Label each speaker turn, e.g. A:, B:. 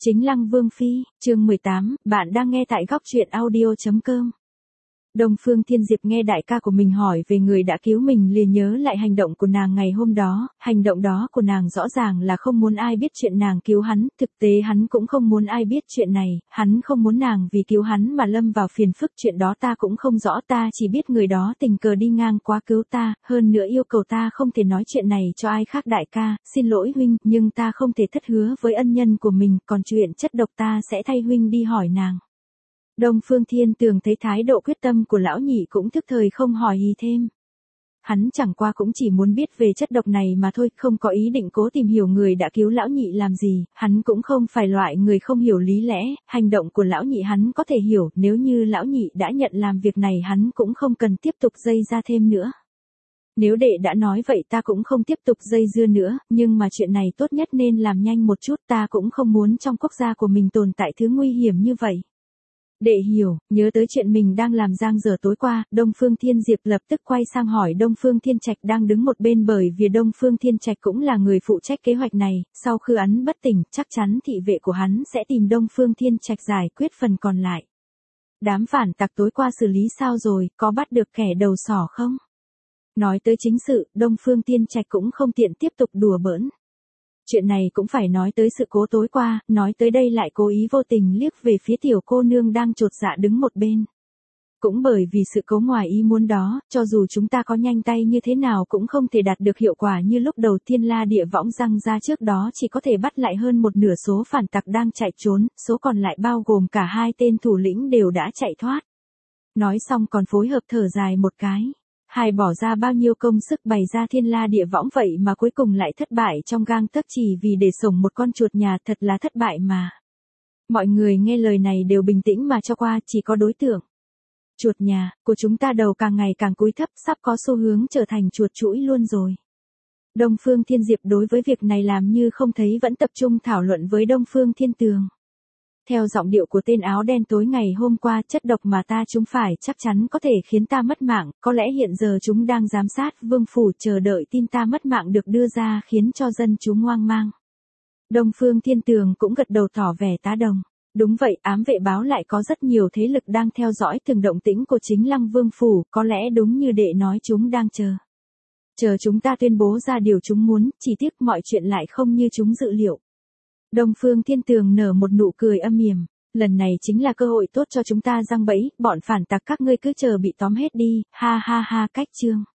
A: Chính Lăng Vương Phi, chương 18, bạn đang nghe tại góc truyện audio.com. Đông Phương Thiên Diệp nghe đại ca của mình hỏi về người đã cứu mình liền nhớ lại hành động của nàng ngày hôm đó, hành động đó của nàng rõ ràng là không muốn ai biết chuyện nàng cứu hắn, thực tế hắn cũng không muốn ai biết chuyện này, hắn không muốn nàng vì cứu hắn mà lâm vào phiền phức, chuyện đó ta cũng không rõ, ta chỉ biết người đó tình cờ đi ngang qua cứu ta, hơn nữa yêu cầu ta không thể nói chuyện này cho ai khác. Đại ca, xin lỗi huynh, nhưng ta không thể thất hứa với ân nhân của mình, còn chuyện chất độc ta sẽ thay huynh đi hỏi nàng. Đông Phương Thiên Tường thấy thái độ quyết tâm của lão nhị cũng thức thời không hỏi gì thêm. Hắn chẳng qua cũng chỉ muốn biết về chất độc này mà thôi, không có ý định cố tìm hiểu người đã cứu lão nhị làm gì, hắn cũng không phải loại người không hiểu lý lẽ, hành động của lão nhị hắn có thể hiểu, nếu như lão nhị đã nhận làm việc này hắn cũng không cần tiếp tục dây ra thêm nữa. Nếu đệ đã nói vậy ta cũng không tiếp tục dây dưa nữa, nhưng mà chuyện này tốt nhất nên làm nhanh một chút, ta cũng không muốn trong quốc gia của mình tồn tại thứ nguy hiểm như vậy. Đệ hiểu, nhớ tới chuyện mình đang làm giang dở tối qua, Đông Phương Thiên Diệp lập tức quay sang hỏi Đông Phương Thiên Trạch đang đứng một bên, bởi vì Đông Phương Thiên Trạch cũng là người phụ trách kế hoạch này, sau khi hắn bất tỉnh, chắc chắn thị vệ của hắn sẽ tìm Đông Phương Thiên Trạch giải quyết phần còn lại. Đám phản tặc tối qua xử lý sao rồi, có bắt được kẻ đầu sỏ không? Nói tới chính sự, Đông Phương Thiên Trạch cũng không tiện tiếp tục đùa bỡn. Chuyện này cũng phải nói tới sự cố tối qua, nói tới đây lại cố ý vô tình liếc về phía tiểu cô nương đang chột dạ đứng một bên. Cũng bởi vì sự cố ngoài ý muốn đó, cho dù chúng ta có nhanh tay như thế nào cũng không thể đạt được hiệu quả như lúc đầu. Thiên La Địa Võng răng ra trước đó chỉ có thể bắt lại hơn một nửa số phản tặc đang chạy trốn, số còn lại bao gồm cả hai tên thủ lĩnh đều đã chạy thoát. Nói xong còn phối hợp thở dài một cái. Hai bỏ ra bao nhiêu công sức bày ra Thiên La Địa Võng vậy mà cuối cùng lại thất bại trong gang tấc chỉ vì để sổng một con chuột nhà, thật là thất bại mà. Mọi người nghe lời này đều bình tĩnh mà cho qua, chỉ có đối tượng chuột nhà của chúng ta đầu càng ngày càng cúi thấp, sắp có xu hướng trở thành chuột chũi luôn rồi. Đông Phương Thiên Diệp đối với việc này làm như không thấy, vẫn tập trung thảo luận với Đông Phương Thiên Tường. Theo giọng điệu của tên áo đen, tối ngày hôm qua chất độc mà ta trúng phải chắc chắn có thể khiến ta mất mạng, có lẽ hiện giờ chúng đang giám sát vương phủ chờ đợi tin ta mất mạng được đưa ra khiến cho dân chúng hoang mang. Đông Phương Thiên Tường cũng gật đầu tỏ vẻ tá đồng. Đúng vậy, ám vệ báo lại có rất nhiều thế lực đang theo dõi từng động tĩnh của chính Lăng Vương phủ, có lẽ đúng như đệ nói chúng đang chờ chúng ta tuyên bố ra điều chúng muốn, chỉ tiếc mọi chuyện lại không như chúng dự liệu. Đông Phương Thiên Tường nở một nụ cười âm hiểm, lần này chính là cơ hội tốt cho chúng ta giăng bẫy, bọn phản tặc các ngươi cứ chờ bị tóm hết đi, ha ha ha. Cách chương